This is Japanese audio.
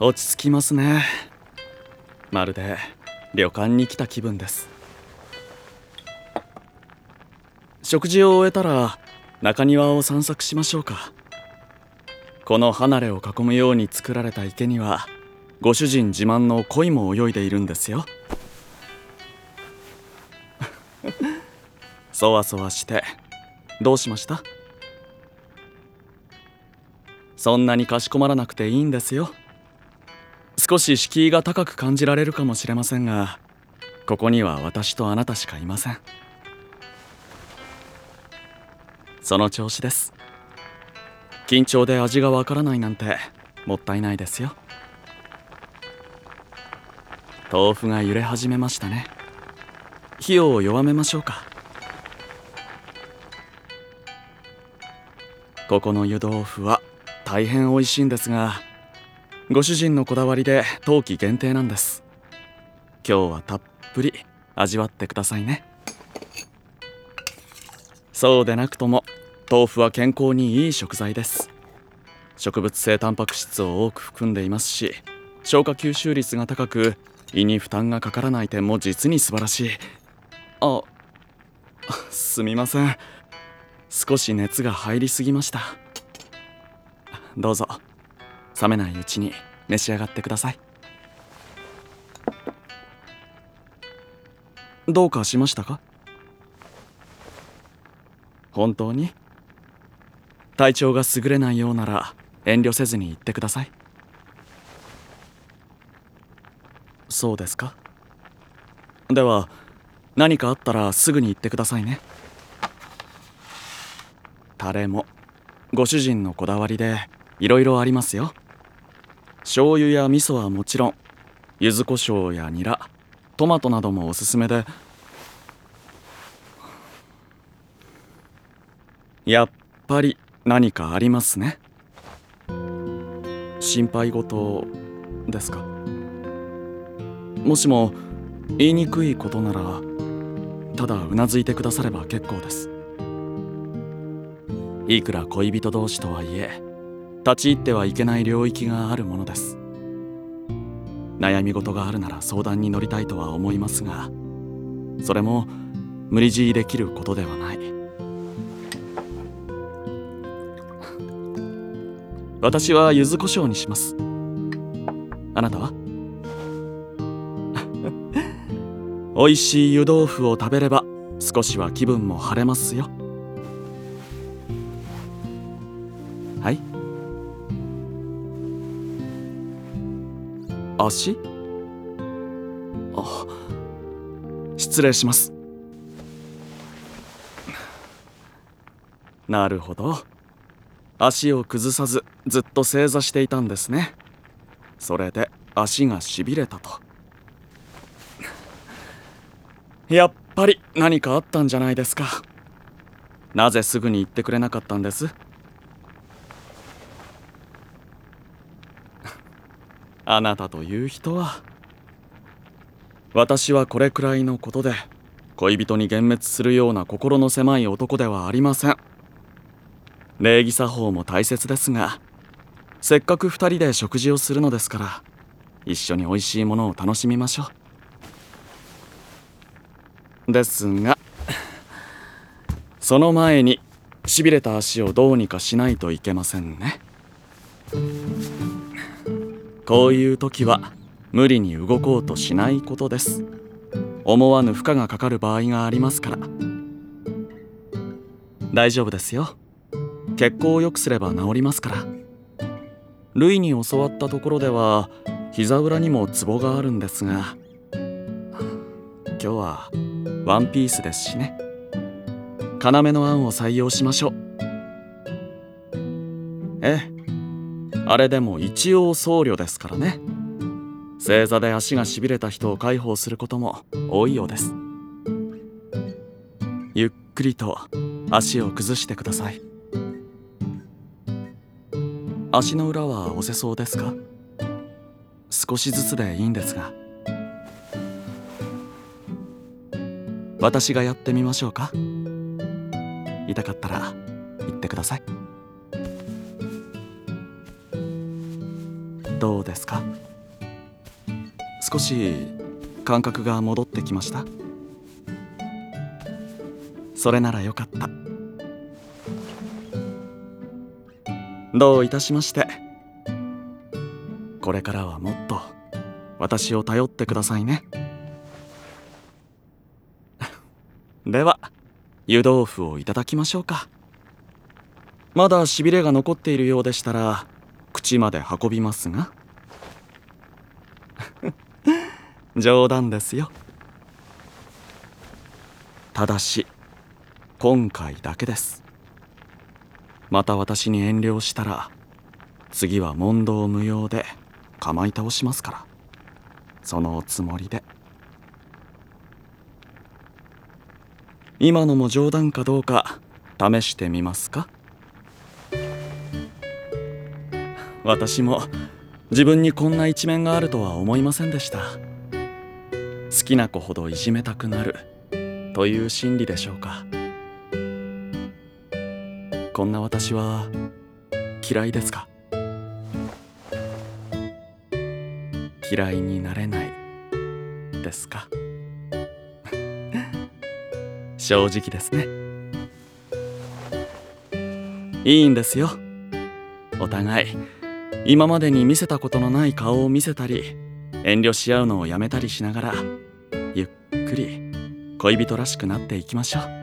落ち着きますね。まるで旅館に来た気分です。食事を終えたら中庭を散策しましょうか。この離れを囲むように作られた池にはご主人自慢の鯉も泳いでいるんですよ。そわそわしてどうしました？そんなにかしこまらなくていいんですよ。少し敷居が高く感じられるかもしれませんが、ここには私とあなたしかいません。その調子です。緊張で味がわからないなんてもったいないですよ。豆腐が揺れ始めましたね。火を弱めましょうか。ここの湯豆腐は大変美味しいんですが、ご主人のこだわりで冬季限定なんです。今日はたっぷり味わってくださいね。そうでなくとも豆腐は健康にいい食材です。植物性タンパク質を多く含んでいますし、消化吸収率が高く胃に負担がかからない点も実に素晴らしい。あ、すみません。少し熱が入りすぎました。どうぞ冷めないうちに召し上がってください。どうかしましたか？本当に？体調が優れないようなら遠慮せずに言ってください。そうですか。では何かあったらすぐに言ってくださいね。タレもご主人のこだわりでいろいろありますよ。醤油や味噌はもちろん、柚子胡椒やニラ、トマトなどもおすすめで。やっぱり何かありますね。心配事ですか？もしも言いにくいことならただうなずいてくだされば結構です。いくら恋人同士とはいえ立ち入ってはいけない領域があるものです。悩み事があるなら相談に乗りたいとは思いますが、それも無理強いできることではない。私は柚子胡椒にします。あなたは？美味しい湯豆腐を食べれば少しは気分も晴れますよ。はい。足？あ、失礼します。なるほど。足を崩さずずっと正座していたんですね。それで足がしびれたと。やっぱり何かあったんじゃないですか。なぜすぐに言ってくれなかったんです？あなたという人は。私はこれくらいのことで恋人に幻滅するような心の狭い男ではありません。礼儀作法も大切ですが、せっかく二人で食事をするのですから一緒に美味しいものを楽しみましょう。ですがその前にしびれた足をどうにかしないといけませんね。こういう時は無理に動こうとしないことです。思わぬ負荷がかかる場合がありますから。大丈夫ですよ。血行を良くすれば治りますから。ルイに教わったところでは膝裏にもツボがあるんですが、今日はワンピースですしね。要の案を採用しましょう。ええ、あれでも一応僧侶ですからね。正座で足がしびれた人を介抱することも多いようです。ゆっくりと足を崩してください。足の裏は押せそうですか？少しずつでいいんですが。私がやってみましょうか？痛かったら言ってください。 どうですか？少し感覚が戻ってきました？それならよかった。どういたしまして。これからはもっと私を頼ってくださいね。では湯豆腐をいただきましょうか。まだしびれが残っているようでしたら口まで運びますが。冗談ですよ。ただし今回だけです。また私に遠慮したら次は問答無用で構い倒しますから、そのおつもりで。今のも冗談かどうか試してみますか？私も自分にこんな一面があるとは思いませんでした。好きな子ほどいじめたくなるという心理でしょうか。こんな私は嫌いですか？嫌いになれないですか？正直ですね。いいんですよ。お互い今までに見せたことのない顔を見せたり遠慮し合うのをやめたりしながらゆっくり恋人らしくなっていきましょう。